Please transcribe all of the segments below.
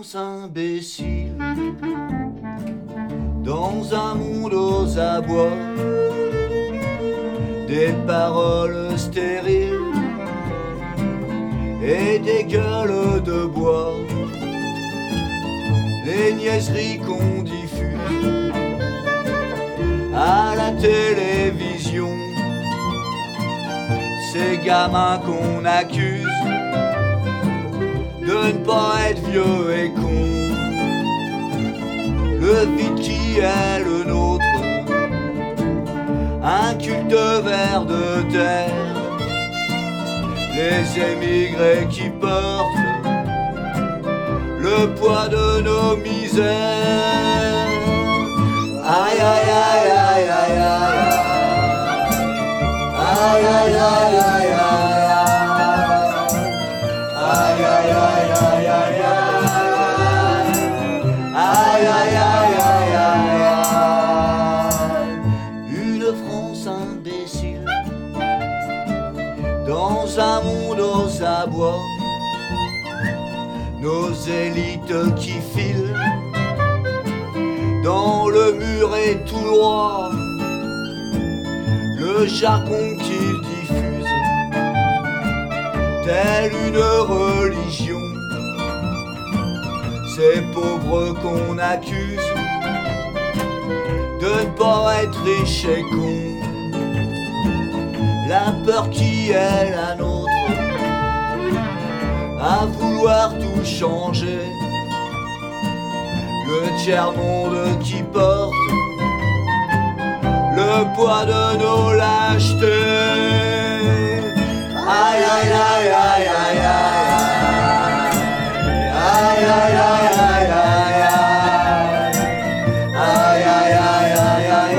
France imbécile, dans un monde aux abois, des paroles stériles et des gueules de bois, les niaiseries qu'on diffuse à la télévision, ces gamins qu'on accuse de ne pas être vieux et con. Le vide qui est le nôtre, un culte vers de terre, les émigrés qui portent le poids de nos misères. Aïe aïe aïe aïe aïe aïe aïe aïe aïe aïe aïe aïe aïe aïe aïe aïe aïe aïe aïe aïe. Une France imbécile, dans un monde aux abois, nos élites qui filent dans le mur et tout droit, le jargon qu'ils diffusent telle une religion, ces pauvres qu'on accuse de ne pas être riches et cons. La peur qui est la nôtre, à vouloir tout changer, le tiers-monde qui porte le poids de nos lâchetés. Aïe aïe aïe aïe aïe aïe aïe aïe aïe aïe aïe aïe aïe aïe aïe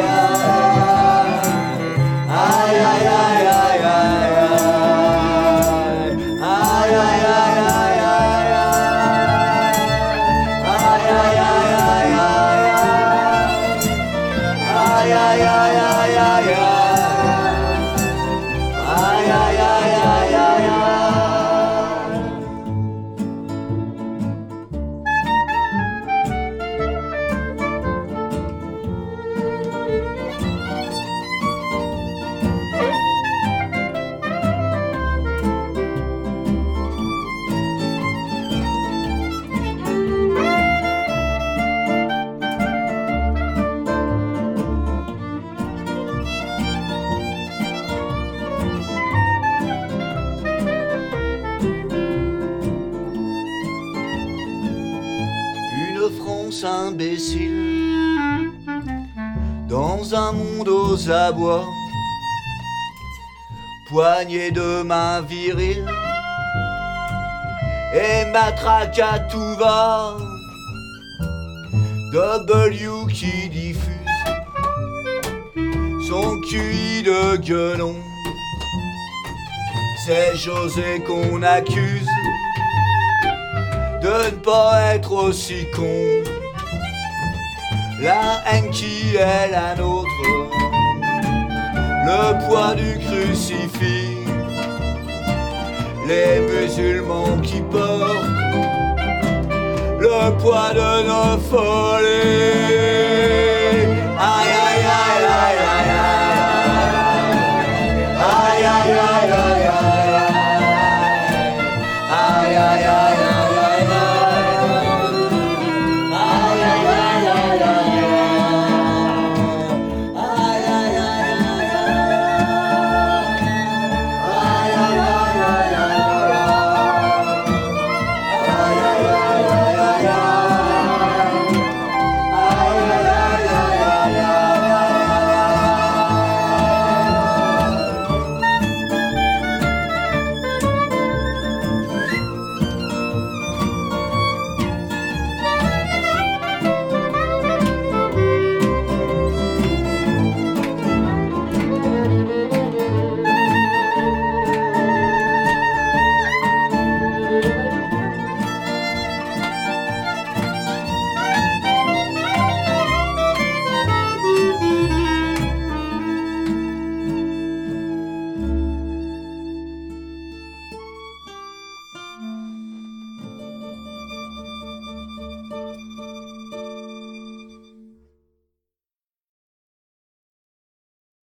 imbécile, dans un monde aux abois, poignée de main virile et matraque à tout va, W qui diffuse son QI de gueulon, c'est José qu'on accuse de ne pas être aussi con. La haine qui est la nôtre, le poids du crucifix, les musulmans qui portent le poids de nos folies.